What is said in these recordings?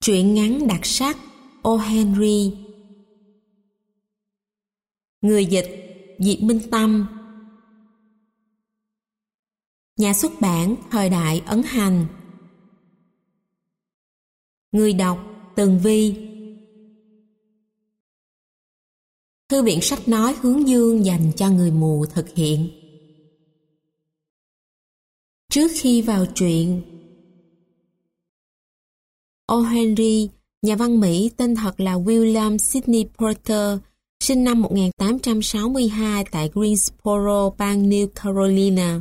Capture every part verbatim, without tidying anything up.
Truyện ngắn đặc sắc O. Henry. Người dịch Diệp Minh Tâm. Nhà xuất bản Thời Đại Ấn Hành. Người đọc Tường Vi. Thư viện sách nói Hướng Dương dành cho người mù thực hiện. Trước khi vào truyện, O. Henry, nhà văn Mỹ tên thật là William Sidney Porter, sinh năm một nghìn tám trăm sáu mươi hai tại Greensboro, bang New Carolina.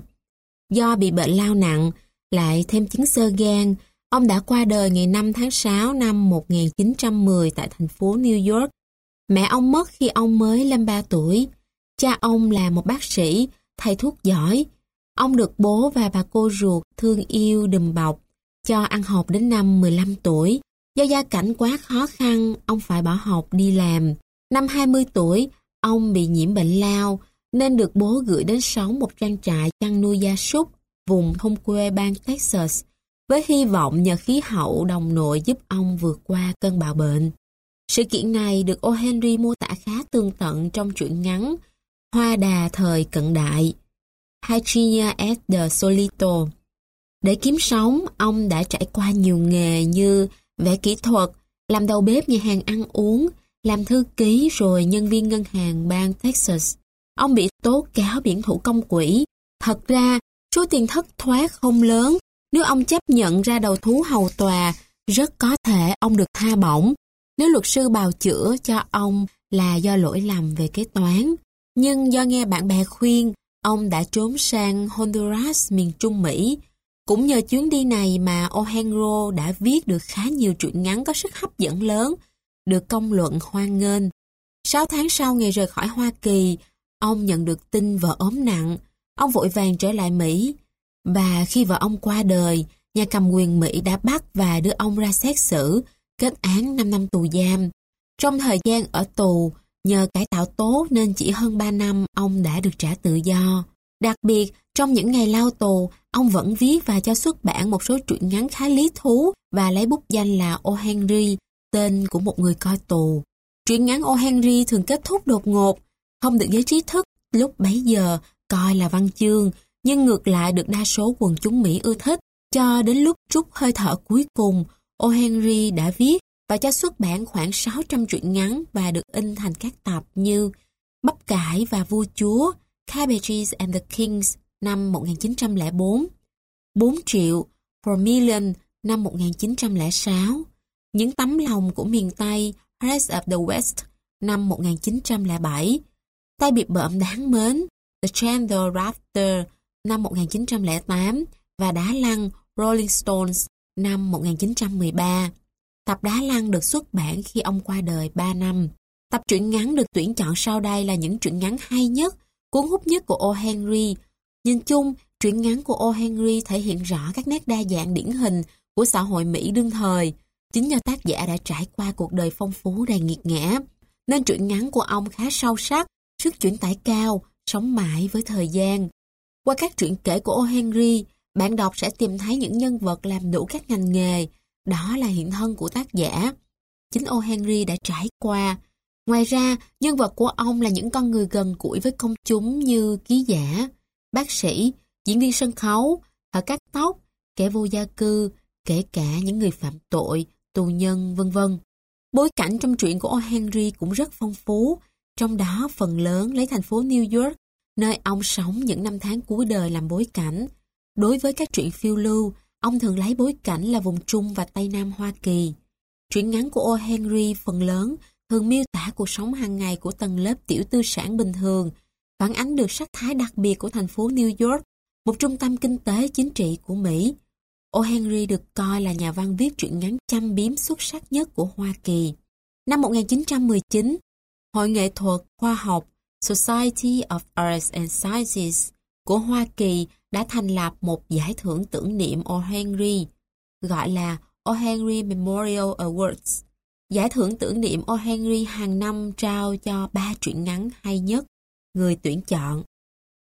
Do bị bệnh lao nặng, lại thêm chứng xơ gan, ông đã qua đời ngày năm tháng sáu năm một nghìn chín trăm mười tại thành phố New York. Mẹ ông mất khi ông mới lên ba tuổi. Cha ông là một bác sĩ, thầy thuốc giỏi. Ông được bố và bà cô ruột thương yêu đùm bọc, cho ăn học đến năm mười lăm tuổi. Do gia cảnh quá khó khăn, ông phải bỏ học đi làm. Năm hai mươi tuổi, ông bị nhiễm bệnh lao, nên được bố gửi đến sống một trang trại chăn nuôi gia súc, vùng thôn quê bang Texas, với hy vọng nhờ khí hậu đồng nội giúp ông vượt qua cơn bạo bệnh. Sự kiện này được O. Henry mô tả khá tường tận trong truyện ngắn Hoa đà thời cận đại, Virginia at the Solito. Để kiếm sống, ông đã trải qua nhiều nghề như vẽ kỹ thuật, làm đầu bếp nhà hàng ăn uống, làm thư ký rồi nhân viên ngân hàng bang Texas. Ông bị tố cáo biển thủ công quỹ. Thật ra, số tiền thất thoát không lớn. Nếu ông chấp nhận ra đầu thú hầu tòa, rất có thể ông được tha bổng. Nếu luật sư bào chữa cho ông là do lỗi lầm về kế toán. Nhưng do nghe bạn bè khuyên, ông đã trốn sang Honduras, miền Trung Mỹ. Cũng nhờ chuyến đi này mà O. Henry đã viết được khá nhiều truyện ngắn có sức hấp dẫn lớn, được công luận hoan nghênh. Sáu tháng sau ngày rời khỏi Hoa Kỳ, ông nhận được tin vợ ốm nặng. Ông vội vàng trở lại Mỹ. Và khi vợ ông qua đời, nhà cầm quyền Mỹ đã bắt và đưa ông ra xét xử, kết án năm năm tù giam. Trong thời gian ở tù, nhờ cải tạo tốt nên chỉ hơn ba năm ông đã được trả tự do. Đặc biệt, trong những ngày lao tù, ông vẫn viết và cho xuất bản một số truyện ngắn khá lý thú và lấy bút danh là O. Henry, tên của một người coi tù. Truyện ngắn O. Henry thường kết thúc đột ngột, không được giới trí thức lúc bấy giờ coi là văn chương, nhưng ngược lại được đa số quần chúng Mỹ ưa thích. Cho đến lúc trút hơi thở cuối cùng, O. Henry đã viết và cho xuất bản khoảng sáu trăm truyện ngắn và được in thành các tập như Bắp cải và vua chúa, Cabbages and the Kings năm một nghìn chín trăm lẻ bốn, bốn triệu, four million năm một nghìn chín trăm lẻ sáu, Những tấm lòng của miền Tây, Hearts of the West năm một nghìn chín trăm lẻ bảy, Tay bị bợm đáng mến, The Chandler Rafter năm một nghìn chín trăm lẻ tám và Đá lăn Rolling Stones năm một nghìn chín trăm mười ba. Tập Đá lăn được xuất bản khi ông qua đời ba năm. Tập truyện ngắn được tuyển chọn sau đây là những truyện ngắn hay nhất, cuốn hút nhất của O. Henry. Nhìn chung, truyện ngắn của O. Henry thể hiện rõ các nét đa dạng điển hình của xã hội Mỹ đương thời. Chính nhờ tác giả đã trải qua cuộc đời phong phú đầy nghiệt ngã, nên truyện ngắn của ông khá sâu sắc, sức chuyển tải cao, sống mãi với thời gian. Qua các truyện kể của O. Henry, bạn đọc sẽ tìm thấy những nhân vật làm đủ các ngành nghề. Đó là hiện thân của tác giả. Chính O. Henry đã trải qua. Ngoài ra, nhân vật của ông là những con người gần gũi với công chúng như ký giả, bác sĩ, diễn viên sân khấu, thợ cắt tóc, kẻ vô gia cư, kể cả những người phạm tội, tù nhân, vân vân. Bối cảnh trong truyện của O. Henry cũng rất phong phú, trong đó phần lớn lấy thành phố New York, nơi ông sống những năm tháng cuối đời làm bối cảnh. Đối với các truyện phiêu lưu, ông thường lấy bối cảnh là vùng Trung và Tây Nam Hoa Kỳ. Truyện ngắn của O. Henry phần lớn thường miêu tả cuộc sống hàng ngày của tầng lớp tiểu tư sản bình thường, phản ánh được sắc thái đặc biệt của thành phố New York, một trung tâm kinh tế chính trị của Mỹ. O. Henry được coi là nhà văn viết truyện ngắn châm biếm xuất sắc nhất của Hoa Kỳ. Năm một nghìn chín trăm mười chín, Hội nghệ thuật khoa học Society of Arts and Sciences của Hoa Kỳ đã thành lập một giải thưởng tưởng niệm O. Henry, gọi là O. Henry Memorial Awards. Giải thưởng tưởng niệm O. Henry hàng năm trao cho ba truyện ngắn hay nhất. Người tuyển chọn.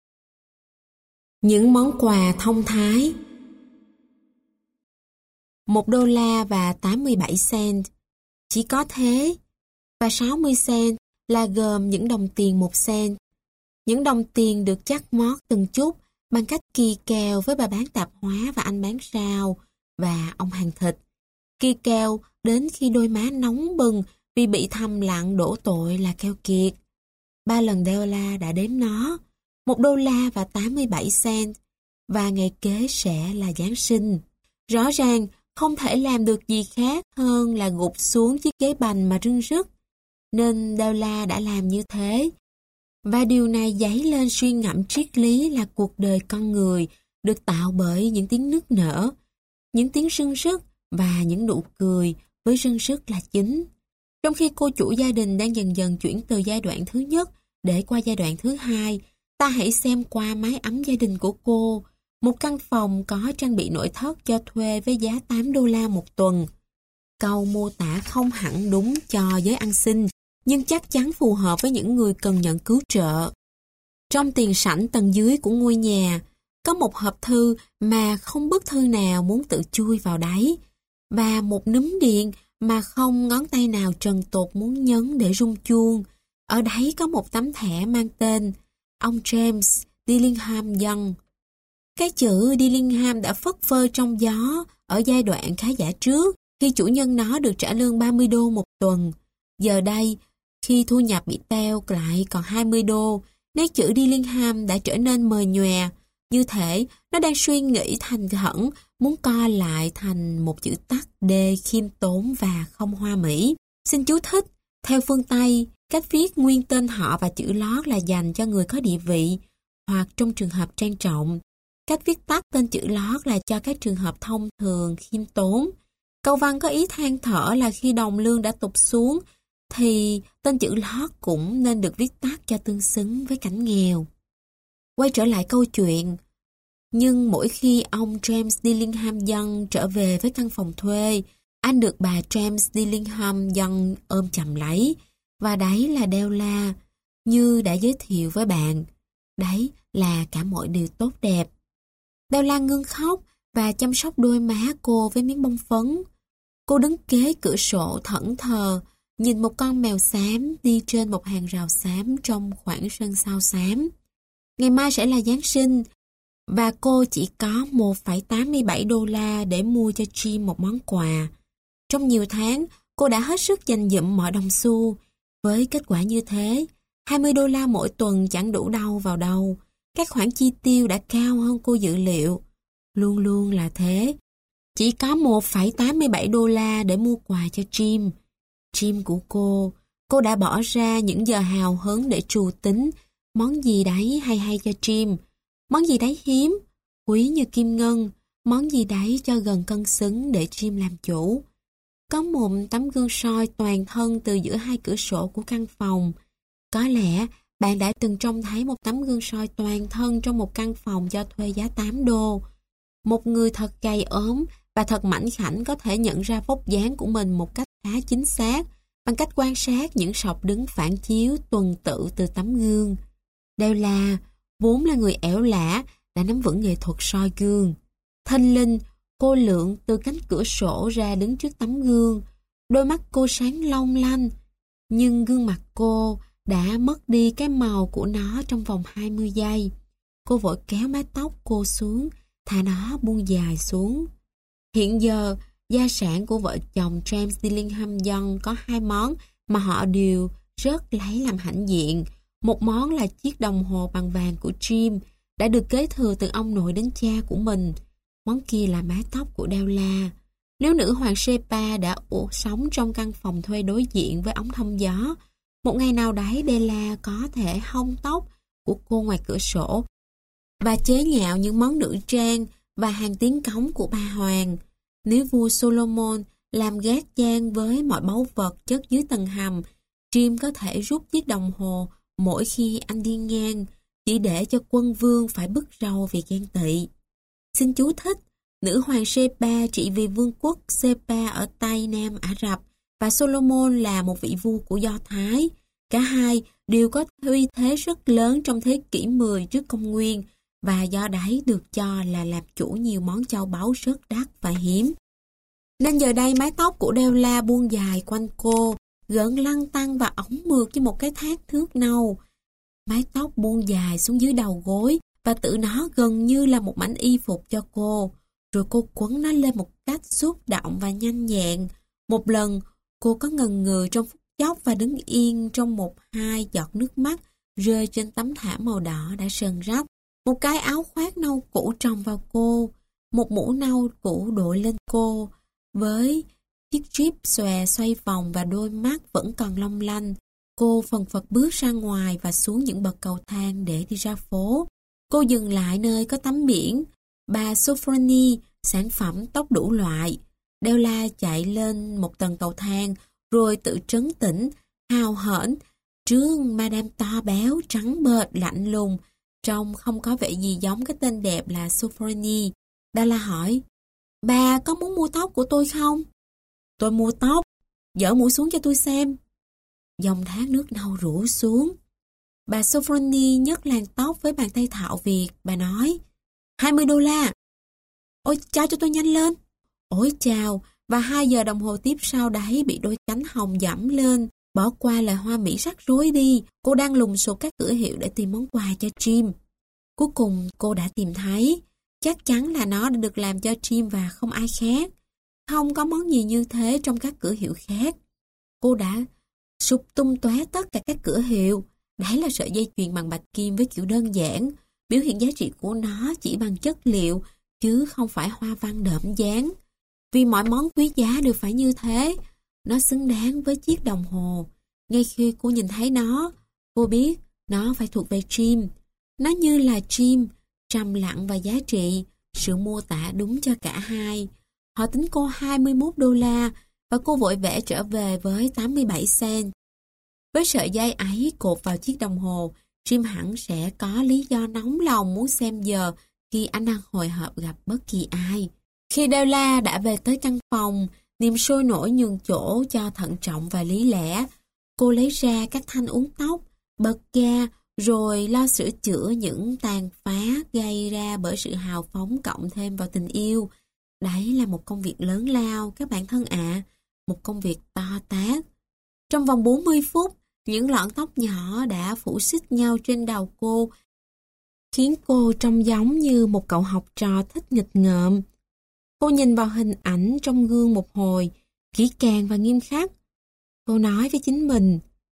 Những món quà thông thái. một đô la và tám mươi bảy cent. Chỉ có thế, và sáu mươi cent là gồm những đồng tiền một cent. Những đồng tiền được chắt mót từng chút bằng cách kỳ kèo với bà bán tạp hóa và anh bán rau và ông hàng thịt. Kỳ kèo đến khi đôi má nóng bừng vì bị thầm lặng đổ tội là keo kiệt. Ba lần Della đã đếm nó, một đô la và tám mươi bảy cent, và ngày kế sẽ là Giáng sinh. Rõ ràng không thể làm được gì khác hơn là gục xuống chiếc ghế bành mà rưng rức. Nên Della đã làm như thế. Và điều này dấy lên suy ngẫm triết lý là cuộc đời con người được tạo bởi những tiếng nức nở, những tiếng rưng rức và những nụ cười với rưng rức là chính. Trong khi cô chủ gia đình đang dần dần chuyển từ giai đoạn thứ nhất để qua giai đoạn thứ hai, ta hãy xem qua mái ấm gia đình của cô, một căn phòng có trang bị nội thất cho thuê với giá tám đô la một tuần. Câu mô tả không hẳn đúng cho giới ăn xin, nhưng chắc chắn phù hợp với những người cần nhận cứu trợ. Trong tiền sảnh tầng dưới của ngôi nhà, có một hộp thư mà không bức thư nào muốn tự chui vào đáy, và một núm điện mà không ngón tay nào trần tột muốn nhấn để rung chuông. Ở đấy có một tấm thẻ mang tên ông James Dillingham Young. Cái chữ Dillingham đã phất phơ trong gió ở giai đoạn khá giả trước, khi chủ nhân nó được trả lương ba mươi đô một tuần. Giờ đây, khi thu nhập bị teo lại còn hai mươi đô, nét chữ Dillingham đã trở nên mờ nhòe. Như thể nó đang suy nghĩ thành khẩn, muốn co lại thành một chữ tắt D khiêm tốn và không hoa mỹ. Xin chú thích, theo phương Tây, cách viết nguyên tên họ và chữ lót là dành cho người có địa vị, hoặc trong trường hợp trang trọng. Cách viết tắt tên chữ lót là cho các trường hợp thông thường, khiêm tốn. Câu văn có ý than thở là khi đồng lương đã tụt xuống, thì tên chữ lót cũng nên được viết tắt cho tương xứng với cảnh nghèo. Quay trở lại câu chuyện, nhưng mỗi khi ông James Dillingham Young trở về với căn phòng thuê, anh được bà James Dillingham Young ôm chầm lấy, và đấy là Della, như đã giới thiệu với bạn. Đấy là cả mọi điều tốt đẹp. Della ngưng khóc và chăm sóc đôi má cô với miếng bông phấn. Cô đứng kế cửa sổ thẫn thờ, nhìn một con mèo xám đi trên một hàng rào xám trong khoảng sân sau xám. Ngày mai sẽ là Giáng sinh, và cô chỉ có một phẩy tám mươi bảy đô la để mua cho Jim một món quà. Trong nhiều tháng, cô đã hết sức dành dụm mọi đồng xu. Với kết quả như thế, hai mươi đô la mỗi tuần chẳng đủ đâu vào đâu. Các khoản chi tiêu đã cao hơn cô dự liệu. Luôn luôn là thế. Chỉ có một phẩy tám mươi bảy đô la để mua quà cho Jim. Jim của cô, cô đã bỏ ra những giờ hào hứng để trù tính món gì đấy hay hay cho Jim. Món gì đấy hiếm, quý như kim ngân, món gì đấy cho gần cân xứng để Jim làm chủ. Có một tấm gương soi toàn thân từ giữa hai cửa sổ của căn phòng. Có lẽ bạn đã từng trông thấy một tấm gương soi toàn thân trong một căn phòng cho thuê giá tám đô. Một người thật gầy ốm và thật mảnh khảnh có thể nhận ra vóc dáng của mình một cách khá chính xác bằng cách quan sát những sọc đứng phản chiếu tuần tự từ tấm gương. Della, vốn là người ẻo lả, đã nắm vững nghệ thuật soi gương. Thình lình, cô lượn từ cánh cửa sổ ra đứng trước tấm gương. Đôi mắt cô sáng long lanh, nhưng gương mặt cô đã mất đi cái màu của nó trong vòng hai mươi giây. Cô vội kéo mái tóc cô xuống, thả nó buông dài xuống. Hiện giờ, gia sản của vợ chồng James Dillingham Young có hai món mà họ đều rất lấy làm hãnh diện. Một món là chiếc đồng hồ bằng vàng của Jim, đã được kế thừa từ ông nội đến cha của mình. Món kia là mái tóc của Della. Nếu nữ hoàng Sheba đã sống trong căn phòng thuê đối diện với ống thông gió, một ngày nào đấy Della có thể hong tóc của cô ngoài cửa sổ và chế nhạo những món nữ trang và hàng tiếng cống của bà hoàng. Nếu vua Solomon làm gác gian với mọi báu vật chất dưới tầng hầm, Jim có thể rút chiếc đồng hồ mỗi khi anh đi ngang, chỉ để cho quân vương phải bứt râu vì ghen tị. Xin chú thích, nữ hoàng Sheba trị vì vương quốc Sheba ở Tây Nam Ả Rập và Solomon là một vị vua của Do Thái. Cả hai đều có uy thế rất lớn trong thế kỷ mười trước công nguyên và do đấy được cho là làm chủ nhiều món châu báu rất đắt và hiếm. Nên giờ đây mái tóc của Della buông dài quanh cô, gợn lăn tăn và ống mượt như một cái thác thước nâu. Mái tóc buông dài xuống dưới đầu gối và tự nó gần như là một mảnh y phục cho cô. Rồi cô quấn nó lên một cách xúc động và nhanh nhẹn. Một lần, cô có ngần ngừ trong phút chốc và đứng yên trong một hai giọt nước mắt rơi trên tấm thảm màu đỏ đã sờn rách. Một cái áo khoác nâu cũ tròng vào cô, một mũ nâu cũ đội lên cô, với chiếc jeep xòe xoay vòng và đôi mắt vẫn còn long lanh. Cô phần phật bước ra ngoài và xuống những bậc cầu thang để đi ra phố. Cô dừng lại nơi có tấm biển Bà Sofronie, sản phẩm tóc đủ loại. Della chạy lên một tầng cầu thang, rồi tự trấn tĩnh, hào hởn, trước Madame to béo, trắng bệch, lạnh lùng, trông không có vẻ gì giống cái tên đẹp là Sofronie. Della hỏi, bà có muốn mua tóc của tôi không? Tôi mua tóc, dỡ mũi xuống cho tôi xem. Dòng thác nước nâu rủ xuống. Bà Sofronie nhấc làn tóc với bàn tay thạo việc. Bà nói, hai mươi đô la. Ôi, cho cho tôi nhanh lên. Ôi chào, và hai giờ đồng hồ tiếp sau đấy bị đôi cánh hồng dẫm lên. Bỏ qua lời hoa mỹ rắc rối đi. Cô đang lùng sục các cửa hiệu để tìm món quà cho Jim. Cuối cùng cô đã tìm thấy. Chắc chắn là nó đã được làm cho Jim và không ai khác. Không có món gì như thế trong các cửa hiệu khác. Cô đã sụp tung tóe tất cả các cửa hiệu. Đấy là sợi dây chuyền bằng bạch kim với kiểu đơn giản. Biểu hiện giá trị của nó chỉ bằng chất liệu, chứ không phải hoa văn đậm dáng. Vì mọi món quý giá đều phải như thế. Nó xứng đáng với chiếc đồng hồ. Ngay khi cô nhìn thấy nó, cô biết nó phải thuộc về Jim. Nó như là Jim, trầm lặng và giá trị. Sự mô tả đúng cho cả hai. Họ tính cô hai mươi mốt đô la và cô vội vã trở về với tám mươi bảy cent. Với sợi dây ấy cột vào chiếc đồng hồ, Jim hẳn sẽ có lý do nóng lòng muốn xem giờ khi anh đang hồi hộp gặp bất kỳ ai. Khi Della đã về tới căn phòng, niềm sôi nổi nhường chỗ cho thận trọng và lý lẽ. Cô lấy ra các thanh uốn tóc, bật ga, rồi lo sửa chữa những tàn phá gây ra bởi sự hào phóng cộng thêm vào tình yêu. Đấy là một công việc lớn lao, các bạn thân ạ, một công việc to tát. Trong vòng bốn mươi phút, những lọn tóc nhỏ đã phủ xích nhau trên đầu cô, khiến cô trông giống như một cậu học trò thích nghịch ngợm. Cô nhìn vào hình ảnh trong gương một hồi, kỹ càng và nghiêm khắc. Cô nói với chính mình,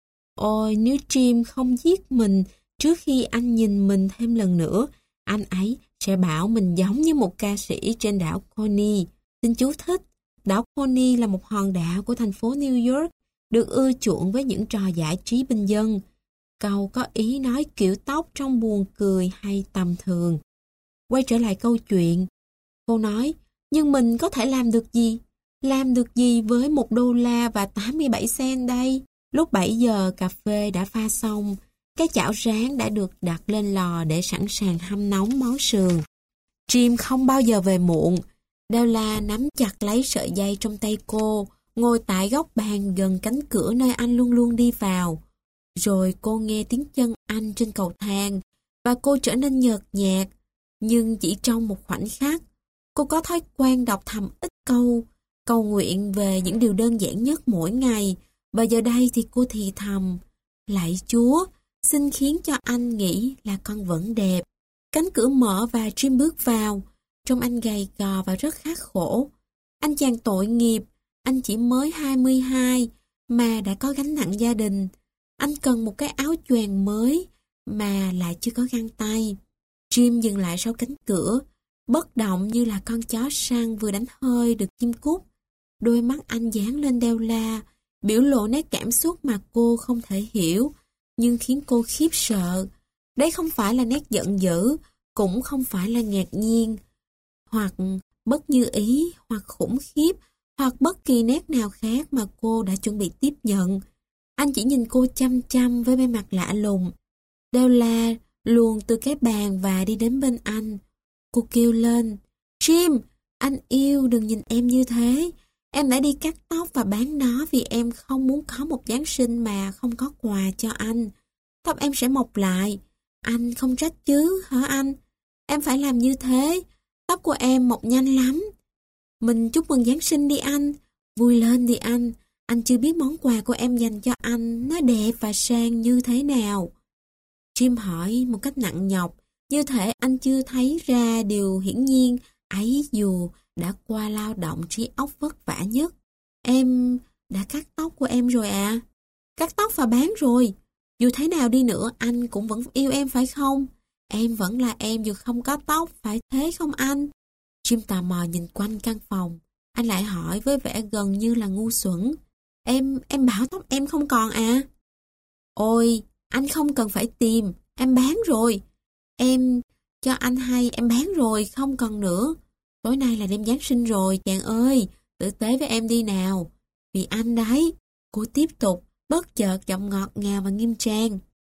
ôi nếu Jim không giết mình trước khi anh nhìn mình thêm lần nữa, anh ấy sẽ bảo mình giống như một ca sĩ trên đảo Coney. Xin chú thích, đảo Coney là một hòn đảo của thành phố New York, được ưa chuộng với những trò giải trí bình dân. Câu có ý nói kiểu tóc trong buồn cười hay tầm thường. Quay trở lại câu chuyện, cô nói, nhưng mình có thể làm được gì? Làm được gì với một đô la và tám mươi bảy cent đây? Lúc bảy giờ cà phê đã pha xong, cái chảo rán đã được đặt lên lò để sẵn sàng hâm nóng món sườn. Jim không bao giờ về muộn. Della nắm chặt lấy sợi dây trong tay cô, ngồi tại góc bàn gần cánh cửa nơi anh luôn luôn đi vào. Rồi cô nghe tiếng chân anh trên cầu thang, và cô trở nên nhợt nhạt, nhưng chỉ trong một khoảnh khắc. Cô có thói quen đọc thầm ít câu, cầu nguyện về những điều đơn giản nhất mỗi ngày, và giờ đây thì cô thì thầm, lạy Chúa, xin khiến cho anh nghĩ là con vẫn đẹp. Cánh cửa mở và Jim bước vào, trông anh gầy gò và rất khát khổ. Anh chàng tội nghiệp, anh chỉ mới hai mươi hai mà đã có gánh nặng gia đình. Anh cần một cái áo choàng mới mà lại chưa có găng tay. Jim dừng lại sau cánh cửa, bất động như là con chó săn vừa đánh hơi được chim cút. Đôi mắt anh dán lên Della, biểu lộ nét cảm xúc mà cô không thể hiểu, nhưng khiến cô khiếp sợ. Đấy không phải là nét giận dữ, cũng không phải là ngạc nhiên, hoặc bất như ý, hoặc khủng khiếp, hoặc bất kỳ nét nào khác mà cô đã chuẩn bị tiếp nhận. Anh chỉ nhìn cô chăm chăm với vẻ mặt lạ lùng. Della luồn từ cái bàn và đi đến bên anh. Cô kêu lên, Jim, anh yêu, đừng nhìn em như thế. Em đã đi cắt tóc và bán nó vì em không muốn có một Giáng sinh mà không có quà cho anh. Tóc em sẽ mọc lại. Anh không trách chứ, hả anh? Em phải làm như thế. Tóc của em mọc nhanh lắm. Mình chúc mừng Giáng sinh đi anh. Vui lên đi anh. Anh chưa biết món quà của em dành cho anh nó đẹp và sang như thế nào. Jim hỏi một cách nặng nhọc, như thể anh chưa thấy ra điều hiển nhiên ấy dù đã qua lao động trí óc vất vả nhất. Em đã cắt tóc của em rồi à? Cắt tóc và bán rồi. Dù thế nào đi nữa anh cũng vẫn yêu em phải không? Em vẫn là em dù không có tóc, phải thế không anh? Jim tò mò nhìn quanh căn phòng. Anh lại hỏi với vẻ gần như là ngu xuẩn. Em, em bảo tóc em không còn à? Ôi, anh không cần phải tìm, em bán rồi. Em cho anh hay em bán rồi, không còn nữa. Tối nay là đêm Giáng sinh rồi, chàng ơi, tử tế với em đi nào. Vì anh đấy, cô tiếp tục, bất chợt giọng ngọt ngào và nghiêm trang.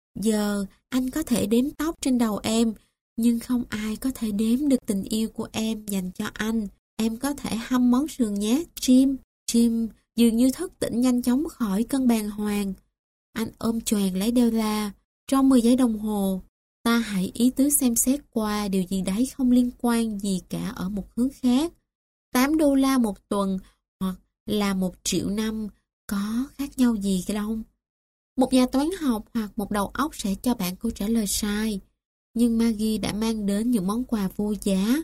Giờ anh có thể đếm tóc trên đầu em, nhưng không ai có thể đếm được tình yêu của em dành cho anh. Em có thể hâm món sườn nhé, Jim. Jim dường như thức tỉnh nhanh chóng khỏi cơn bàng hoàng. Anh ôm choàng lấy Della. Trong mười giây đồng hồ, ta hãy ý tứ xem xét qua điều gì đấy không liên quan gì cả ở một hướng khác. tám đô la một tuần hoặc là một triệu năm có khác nhau gì cái đâu. Một nhà toán học hoặc một đầu óc sẽ cho bạn câu trả lời sai. Nhưng Maggie đã mang đến những món quà vô giá.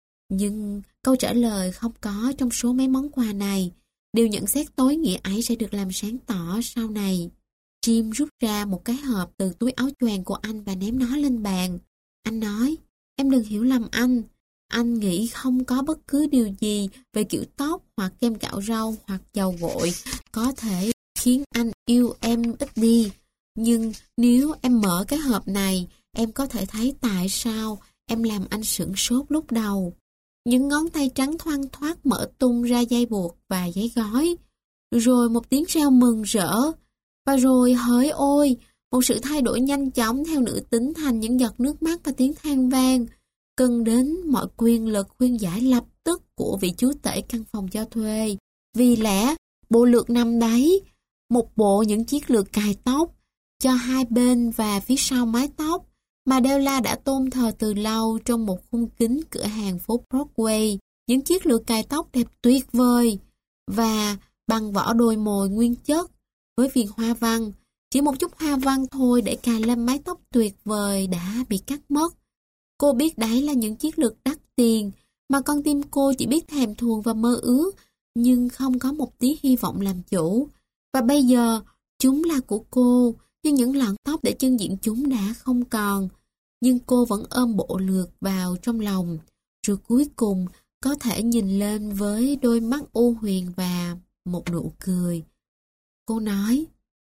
Nhưng câu trả lời không có trong số mấy món quà này. Điều nhận xét tối nghĩa ấy sẽ được làm sáng tỏ sau này. Jim rút ra một cái hộp từ túi áo choàng của anh và ném nó lên bàn. Anh nói, em đừng hiểu lầm anh. Anh nghĩ không có bất cứ điều gì về kiểu tóc hoặc kem cạo râu hoặc dầu gội có thể khiến anh yêu em ít đi. Nhưng nếu em mở cái hộp này, em có thể thấy tại sao em làm anh sửng sốt lúc đầu. Những ngón tay trắng thoăn thoắt mở tung ra dây buộc và giấy gói. Rồi một tiếng reo mừng rỡ. Và rồi hỡi ôi, một sự thay đổi nhanh chóng theo nữ tính thành những giọt nước mắt và tiếng than vang. Cần đến mọi quyền lực khuyên giải lập tức của vị chúa tể căn phòng cho thuê. Vì lẽ, bộ lược nằm đấy, một bộ những chiếc lược cài tóc cho hai bên và phía sau mái tóc mà Della đã tôn thờ từ lâu trong một khung kính cửa hàng phố Broadway. Những chiếc lược cài tóc đẹp tuyệt vời và bằng vỏ đồi mồi nguyên chất với viền hoa văn. Chỉ một chút hoa văn thôi để cài lên mái tóc tuyệt vời đã bị cắt mất. Cô biết đấy là những chiếc lược đắt tiền mà con tim cô chỉ biết thèm thuồng và mơ ước, nhưng không có một tí hy vọng làm chủ. Và bây giờ, chúng là của cô, nhưng những lọn tóc để chân diện chúng đã không còn. Nhưng cô vẫn ôm bộ lược vào trong lòng, rồi cuối cùng có thể nhìn lên với đôi mắt u huyền và một nụ cười. Cô nói,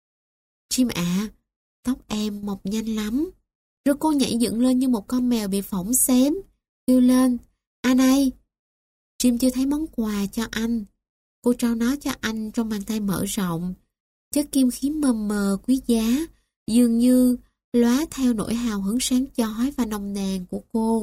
Jim ạ, tóc em mọc nhanh lắm. Rồi cô nhảy dựng lên như một con mèo bị phỏng xém, kêu lên, anh ơi. Jim chưa thấy món quà cho anh. Cô trao nó cho anh trong bàn tay mở rộng. Chất kim khí mờ mờ quý giá, dường như lóa theo nỗi hào hứng sáng chói và nồng nàn của cô.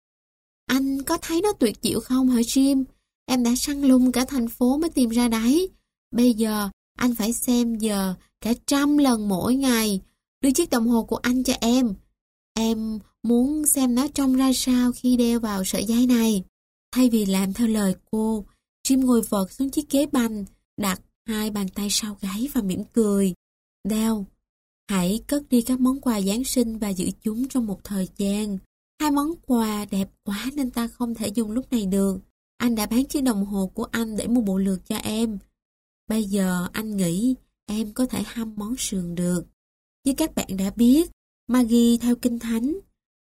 Anh có thấy nó tuyệt diệu không hả Jim? Em đã săn lùng cả thành phố mới tìm ra đấy. Bây giờ anh phải xem giờ cả trăm lần mỗi ngày. Đưa chiếc đồng hồ của anh cho em. Em muốn xem nó trông ra sao khi đeo vào sợi dây này. Thay vì làm theo lời cô, Jim ngồi vật xuống chiếc ghế bành, đặt hai bàn tay sau gáy và mỉm cười. Dale, hãy cất đi các món quà Giáng sinh và giữ chúng trong một thời gian. Hai món quà đẹp quá nên ta không thể dùng lúc này được. Anh đã bán chiếc đồng hồ của anh để mua bộ lược cho em. Bây giờ anh nghĩ em có thể hâm món sườn được. Như các bạn đã biết, Maggie theo Kinh Thánh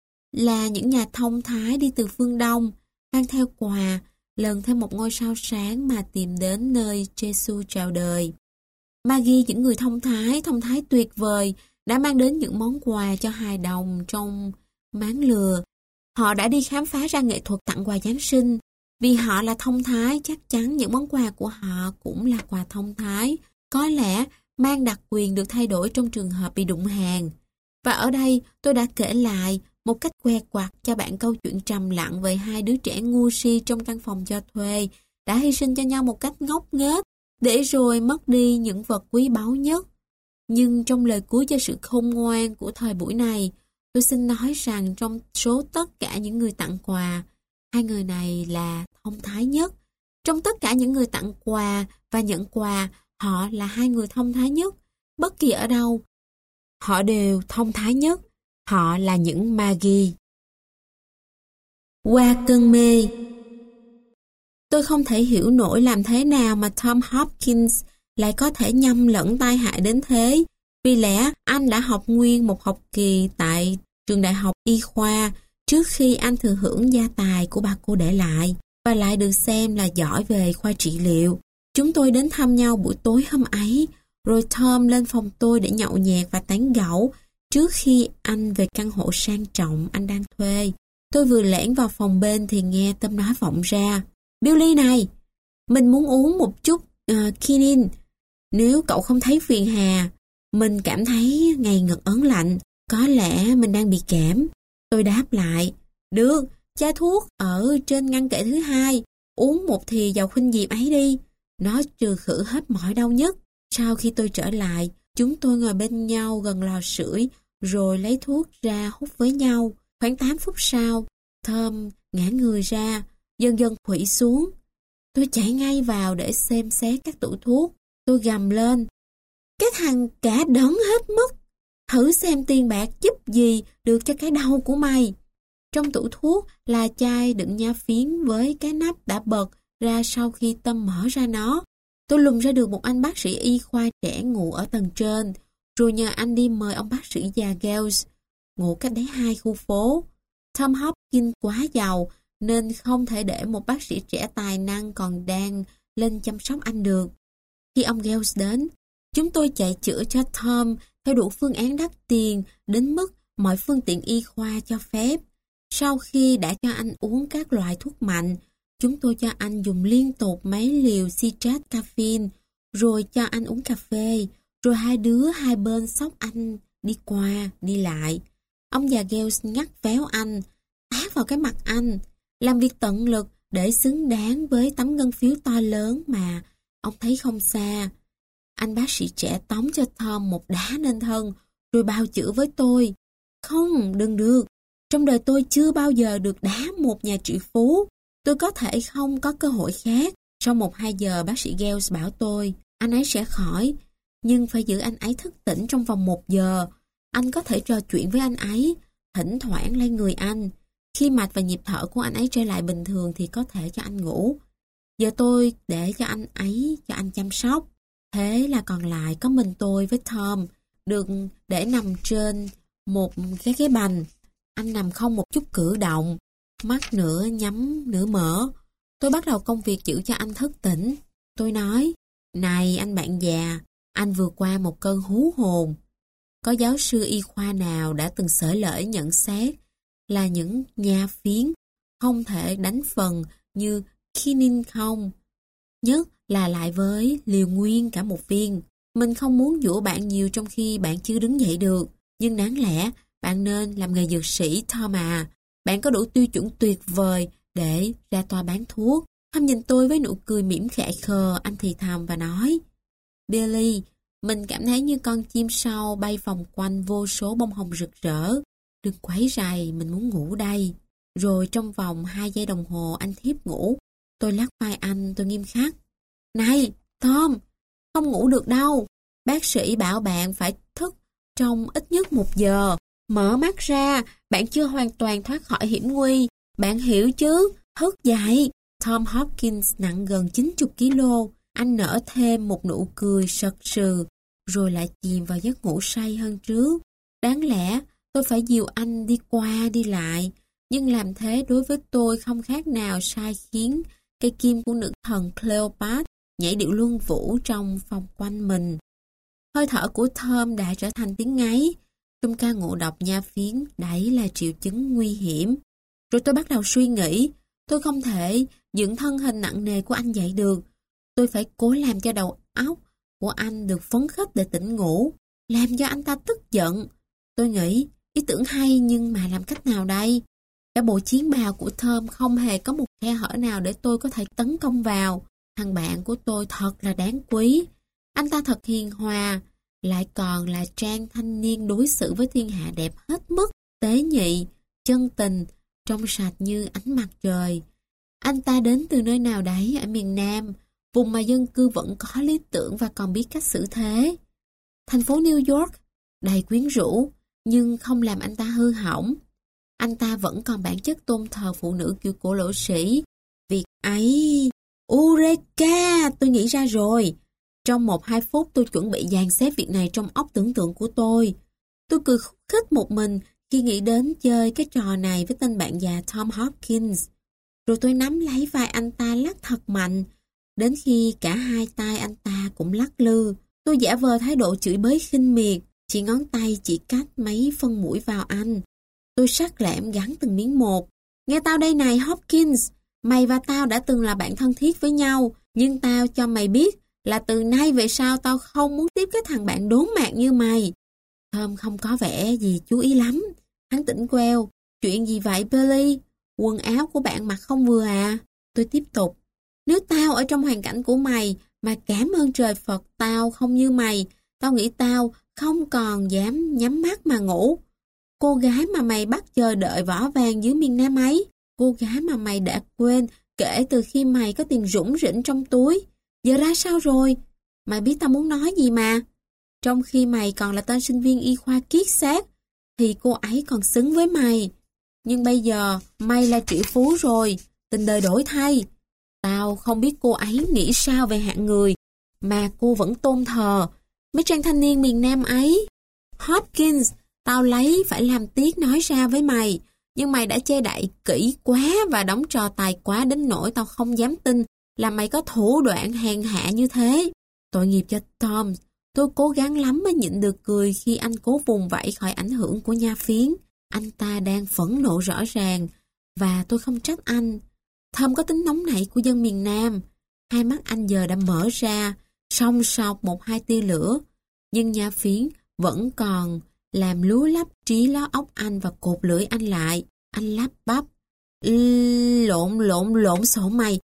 là những nhà thông thái đi từ phương Đông, mang theo quà, lần theo một ngôi sao sáng mà tìm đến nơi Giêsu chào đời. Maggie, những người thông thái, thông thái tuyệt vời, đã mang đến những món quà cho hài đồng trong máng lừa. Họ đã đi khám phá ra nghệ thuật tặng quà Giáng sinh. Vì họ là thông thái, chắc chắn những món quà của họ cũng là quà thông thái. Có lẽ mang đặc quyền được thay đổi trong trường hợp bị đụng hàng. Và ở đây tôi đã kể lại một cách que quặt cho bạn câu chuyện trầm lặng về hai đứa trẻ ngu si trong căn phòng cho thuê đã hy sinh cho nhau một cách ngốc nghếch để rồi mất đi những vật quý báu nhất. Nhưng trong lời cuối cho sự khôn ngoan của thời buổi này, tôi xin nói rằng trong số tất cả những người tặng quà, hai người này là thông thái nhất. Trong tất cả những người tặng quà và nhận quà, họ là hai người thông thái nhất. Bất kỳ ở đâu, họ đều thông thái nhất. Họ là những Maggie. Qua cơn mê. Tôi không thể hiểu nổi làm thế nào mà Tom Hopkins lại có thể nhầm lẫn tai hại đến thế. Vì lẽ anh đã học nguyên một học kỳ tại trường đại học y khoa trước khi anh thừa hưởng gia tài của bà cô để lại và lại được xem là giỏi về khoa trị liệu. Chúng tôi đến thăm nhau buổi tối hôm ấy, rồi Tom lên phòng tôi để nhậu nhẹt và tán gẫu trước khi anh về căn hộ sang trọng anh đang thuê. Tôi vừa lẻn vào phòng bên thì nghe Tom nói vọng ra: Billy này, mình muốn uống một chút uh, quinine. Nếu cậu không thấy phiền hà, mình cảm thấy ngày ngực ớn lạnh, có lẽ mình đang bị cảm. Tôi đáp lại: Được, chai thuốc ở trên ngăn kệ thứ hai, uống một thì dầu khuynh diệp ấy đi. Nó trừ khử hết mọi đau nhức. Sau khi tôi trở lại, chúng tôi ngồi bên nhau gần lò sưởi, rồi lấy thuốc ra hút với nhau. Khoảng tám phút sau, Tom ngã người ra, dần dần khuỵu xuống. Tôi chạy ngay vào để xem xét các tủ thuốc. Tôi gầm lên: Cái thằng cả đấng hết mức! Thử xem tiền bạc giúp gì được cho cái đau của mày. Trong tủ thuốc là chai đựng nha phiến với cái nắp đã bật ra sau khi Tâm mở ra nó. Tôi lùng ra được một anh bác sĩ y khoa trẻ ngủ ở tầng trên, rồi nhờ anh đi mời ông bác sĩ già Gales, ngủ cách đấy hai khu phố. Tom Hopkins quá giàu nên không thể để một bác sĩ trẻ tài năng còn đang lên chăm sóc anh được. Khi ông Gales đến, chúng tôi chạy chữa cho Tom theo đủ phương án đắt tiền đến mức mọi phương tiện y khoa cho phép. Sau khi đã cho anh uống các loại thuốc mạnh, chúng tôi cho anh dùng liên tục mấy liều citrate caffeine, rồi cho anh uống cà phê, rồi hai đứa hai bên xốc anh đi qua, đi lại. Ông già Gales ngắt véo anh, tát vào cái mặt anh, làm việc tận lực để xứng đáng với tấm ngân phiếu to lớn mà ông thấy không xa. Anh bác sĩ trẻ tống cho Tom một đá lên thân, rồi bào chữa với tôi: Không, đừng được. Trong đời tôi chưa bao giờ được đá một nhà triệu phú. Tôi có thể không có cơ hội khác. Sau một hai giờ, bác sĩ Gales bảo tôi anh ấy sẽ khỏi, nhưng phải giữ anh ấy thức tỉnh trong vòng một giờ. Anh có thể trò chuyện với anh ấy, thỉnh thoảng lấy người anh. Khi mạch và nhịp thở của anh ấy trở lại bình thường thì có thể cho anh ngủ. Giờ tôi để cho anh ấy cho anh chăm sóc. Thế là còn lại có mình tôi với Tom, được để nằm trên một cái ghế bành. Anh nằm không một chút cử động, mắt nửa nhắm nửa mở. Tôi bắt đầu công việc giữ cho anh thức tỉnh. Tôi nói: Này anh bạn già, anh vừa qua một cơn hú hồn. Có giáo sư y khoa nào đã từng xởi lởi nhận xét là những nha phiến không thể đánh phần như quinine không? Nhất là lại với liều nguyên cả một viên. Mình không muốn dỗ bạn nhiều trong khi bạn chưa đứng dậy được, nhưng đáng lẽ bạn nên làm nghề dược sĩ, Tom à. Bạn có đủ tiêu chuẩn tuyệt vời để ra tòa bán thuốc. Tom nhìn tôi với nụ cười mỉm khẽ khờ, anh thì thầm và nói: Billy, mình cảm thấy như con chim sâu bay vòng quanh vô số bông hồng rực rỡ. Đừng quấy rầy, mình muốn ngủ đây. Rồi trong vòng hai giây đồng hồ anh thiếp ngủ. Tôi lắc vai anh, tôi nghiêm khắc: Này, Tom, không ngủ được đâu. Bác sĩ bảo bạn phải thức trong ít nhất một giờ. Mở mắt ra, bạn chưa hoàn toàn thoát khỏi hiểm nguy. Bạn hiểu chứ? Thức dậy. Tom Hopkins nặng gần chín mươi ki lô. Anh nở thêm một nụ cười sật sừ, rồi lại chìm vào giấc ngủ say hơn trước. Đáng lẽ tôi phải dìu anh đi qua đi lại, nhưng làm thế đối với tôi không khác nào sai khiến cây kim của nữ thần Cleopatra nhảy điệu luân vũ trong phòng quanh mình. Hơi thở của Tom đã trở thành tiếng ngáy. Trong ca ngộ độc nha phiến, đấy là triệu chứng nguy hiểm. Rồi tôi bắt đầu suy nghĩ, tôi không thể dựng thân hình nặng nề của anh dậy được. Tôi phải cố làm cho đầu óc của anh được phấn khích để tỉnh ngủ, làm cho anh ta tức giận. Tôi nghĩ, ý tưởng hay nhưng mà làm cách nào đây? Cả bộ chiến bào của Tom không hề có một khe hở nào để tôi có thể tấn công vào. Thằng bạn của tôi thật là đáng quý. Anh ta thật hiền hòa, lại còn là trang thanh niên đối xử với thiên hạ đẹp hết mức, tế nhị, chân tình, trong sạch như ánh mặt trời. Anh ta đến từ nơi nào đấy ở miền Nam, vùng mà dân cư vẫn có lý tưởng và còn biết cách xử thế. Thành phố New York, đầy quyến rũ, nhưng không làm anh ta hư hỏng. Anh ta vẫn còn bản chất tôn thờ phụ nữ kiểu cổ lỗ sĩ. Việc ấy... Eureka! Tôi nghĩ ra rồi. Trong một hai phút tôi chuẩn bị dàn xếp việc này trong óc tưởng tượng của tôi. Tôi cười khúc khích một mình khi nghĩ đến chơi cái trò này với tên bạn già Tom Hopkins. Rồi tôi nắm lấy vai anh ta lắc thật mạnh, đến khi cả hai tay anh ta cũng lắc lư. Tôi giả vờ thái độ chửi bới khinh miệt, chỉ ngón tay chỉ cách mấy phân mũi vào anh. Tôi sắc lẹm gắn từng miếng một. Nghe tao đây này Hopkins, mày và tao đã từng là bạn thân thiết với nhau, nhưng tao cho mày biết là từ nay về sau tao không muốn tiếp cái thằng bạn đốn mạc như mày. Thơm không có vẻ gì chú ý lắm. Hắn tỉnh queo. Chuyện gì vậy Billy? Quần áo của bạn mặc không vừa à? Tôi tiếp tục. Nếu tao ở trong hoàn cảnh của mày mà cảm ơn trời Phật tao không như mày, tao nghĩ tao không còn dám nhắm mắt mà ngủ. Cô gái mà mày bắt chờ đợi vỏ vàng dưới miền Nam ấy, cô gái mà mày đã quên kể từ khi mày có tiền rủng rỉnh trong túi, giờ ra sao rồi? Mày biết tao muốn nói gì mà. Trong khi mày còn là tên sinh viên y khoa kiết xác, thì cô ấy còn xứng với mày. Nhưng bây giờ mày là triệu phú rồi, tình đời đổi thay. Tao không biết cô ấy nghĩ sao về hạng người mà cô vẫn tôn thờ, mấy trang thanh niên miền Nam ấy. Hopkins, tao lấy phải làm tiếc nói ra với mày, nhưng mày đã che đậy kỹ quá và đóng trò tài quá đến nỗi tao không dám tin là mày có thủ đoạn hèn hạ như thế. Tội nghiệp cho Tom. Tôi cố gắng lắm mới nhịn được cười khi anh cố vùng vẫy khỏi ảnh hưởng của nha phiến. Anh ta đang phẫn nộ rõ ràng, và tôi không trách anh. Tom có tính nóng nảy của dân miền Nam. Hai mắt anh giờ đã mở ra, song sọc một hai tia lửa. Nhưng nha phiến vẫn còn làm lúa lắp trí ló óc anh và cột lưỡi anh lại. Anh lắp bắp. Lộn lộn lộn xộn mày.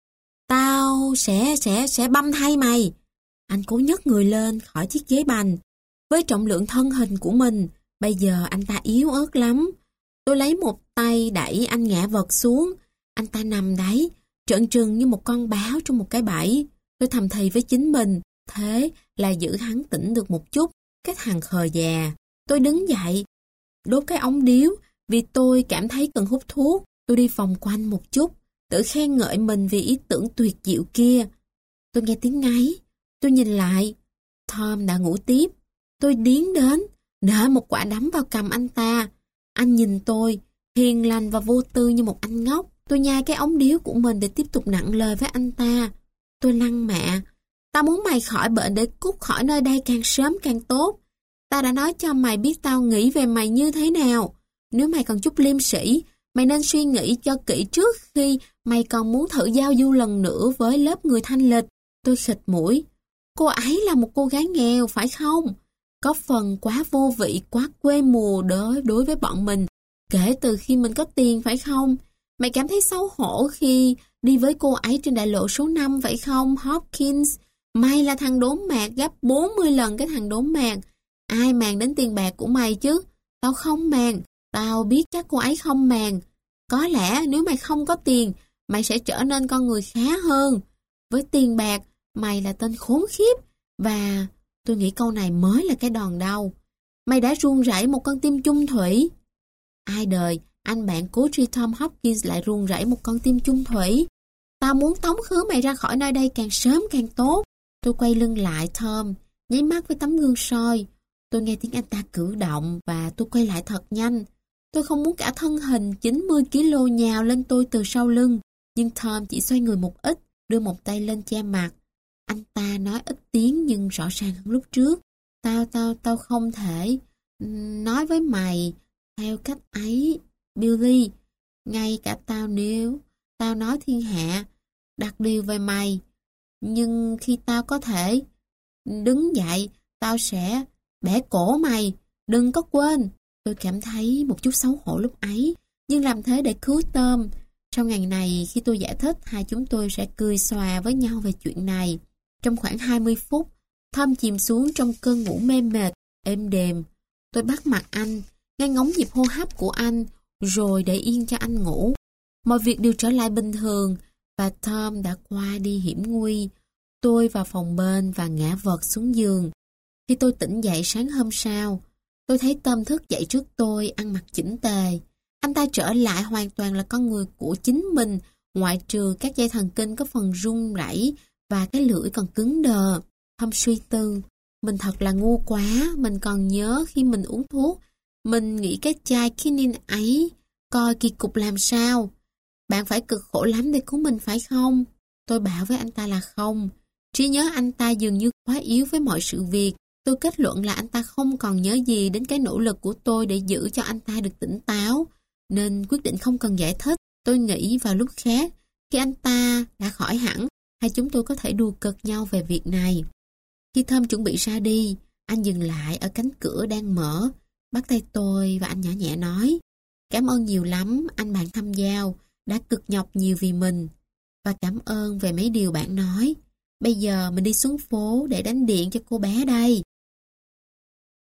Tao sẽ, sẽ, sẽ băm thay mày. Anh cố nhấc người lên khỏi chiếc ghế bành. Với trọng lượng thân hình của mình, bây giờ anh ta yếu ớt lắm. Tôi lấy một tay đẩy anh ngã vật xuống. Anh ta nằm đấy, trợn trừng như một con báo trong một cái bẫy. Tôi thầm thì với chính mình, thế là giữ hắn tỉnh được một chút, cái thằng khờ già. Tôi đứng dậy, đốt cái ống điếu, vì tôi cảm thấy cần hút thuốc. Tôi đi vòng quanh một chút, tự khen ngợi mình vì ý tưởng tuyệt diệu kia. Tôi nghe tiếng ngáy. Tôi nhìn lại, Tom đã ngủ tiếp. Tôi điến đến, nở một quả đấm vào cằm anh ta. Anh nhìn tôi, hiền lành và vô tư như một anh ngốc. Tôi nhai cái ống điếu của mình để tiếp tục nặng lời với anh ta. Tôi lăng mạ. Tao muốn mày khỏi bệnh để cút khỏi nơi đây càng sớm càng tốt. Tao đã nói cho mày biết tao nghĩ về mày như thế nào. Nếu mày còn chút liêm sĩ, mày nên suy nghĩ cho kỹ trước khi mày còn muốn thử giao du lần nữa với lớp người thanh lịch. Tôi khịt mũi. Cô ấy là một cô gái nghèo, phải không? Có phần quá vô vị, quá quê mùa đối, đối với bọn mình. Kể từ khi mình có tiền, phải không? Mày cảm thấy xấu hổ khi đi với cô ấy trên đại lộ số năm, phải không, Hopkins? Mày là thằng đốn mạc gấp bốn mươi lần cái thằng đốn mạc. Ai màng đến tiền bạc của mày chứ? Tao không màng. Tao biết chắc cô ấy không màng. Có lẽ nếu mày không có tiền, mày sẽ trở nên con người khá hơn. Với tiền bạc, mày là tên khốn khiếp. Và tôi nghĩ câu này mới là cái đòn đau. Mày đã run rẩy một con tim chung thủy. Ai đời, anh bạn cố truy Tom Hopkins lại run rẩy một con tim chung thủy. Tao muốn tống khứ mày ra khỏi nơi đây càng sớm càng tốt. Tôi quay lưng lại Tom, nháy mắt với tấm gương soi. Tôi nghe tiếng anh ta cử động và tôi quay lại thật nhanh. Tôi không muốn cả thân hình chín mươi ki lô nhào lên tôi từ sau lưng. Nhưng Tom chỉ xoay người một ít, đưa một tay lên che mặt. Anh ta nói ít tiếng nhưng rõ ràng hơn lúc trước. Tao, tao, tao không thể nói với mày theo cách ấy, Billy. Ngay cả tao nếu tao nói thiên hạ đặt điều về mày. Nhưng khi tao có thể đứng dậy, tao sẽ bẻ cổ mày. Đừng có quên. Tôi cảm thấy một chút xấu hổ lúc ấy, nhưng làm thế để cứu Tom. Trong ngày này, khi tôi giải thích, hai chúng tôi sẽ cười xòa với nhau về chuyện này. Trong khoảng hai mươi phút, Tom chìm xuống trong cơn ngủ mê mệt, êm đềm. Tôi bắt mặt anh, nghe ngóng nhịp hô hấp của anh, rồi để yên cho anh ngủ. Mọi việc đều trở lại bình thường và Tom đã qua đi hiểm nguy. Tôi vào phòng bên và ngã vật xuống giường. Khi tôi tỉnh dậy sáng hôm sau, tôi thấy Tom thức dậy trước tôi, ăn mặc chỉnh tề. Anh ta trở lại hoàn toàn là con người của chính mình, ngoại trừ các dây thần kinh có phần run rẩy và cái lưỡi còn cứng đờ. Tom suy tư, mình thật là ngu quá, mình còn nhớ khi mình uống thuốc, mình nghĩ cái chai quinine ấy, coi kỳ cục làm sao. Bạn phải cực khổ lắm để cứu mình phải không? Tôi bảo với anh ta là không. Trí nhớ anh ta dường như quá yếu với mọi sự việc. Tôi kết luận là anh ta không còn nhớ gì đến cái nỗ lực của tôi để giữ cho anh ta được tỉnh táo, nên quyết định không cần giải thích. Tôi nghĩ vào lúc khác, khi anh ta đã khỏi hẳn, hai chúng tôi có thể đùa cợt nhau về việc này. Khi Thơm chuẩn bị ra đi, anh dừng lại ở cánh cửa đang mở, bắt tay tôi và anh nhỏ nhẹ nói: cảm ơn nhiều lắm anh bạn thăm giao, đã cực nhọc nhiều vì mình. Và cảm ơn về mấy điều bạn nói. Bây giờ mình đi xuống phố để đánh điện cho cô bé đây.